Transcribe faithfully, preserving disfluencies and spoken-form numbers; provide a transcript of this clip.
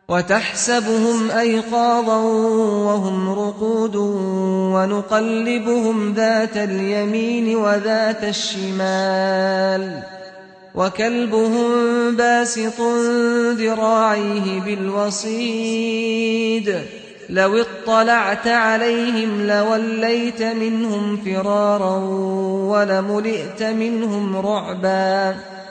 وتحسبهم أيقاظا وهم رقود ونقلبهم ذات اليمين وذات الشمال وكلبهم باسط ذراعيه بالوصيد لو اطلعت عليهم لوليت منهم فرارا ولملئت منهم رعبا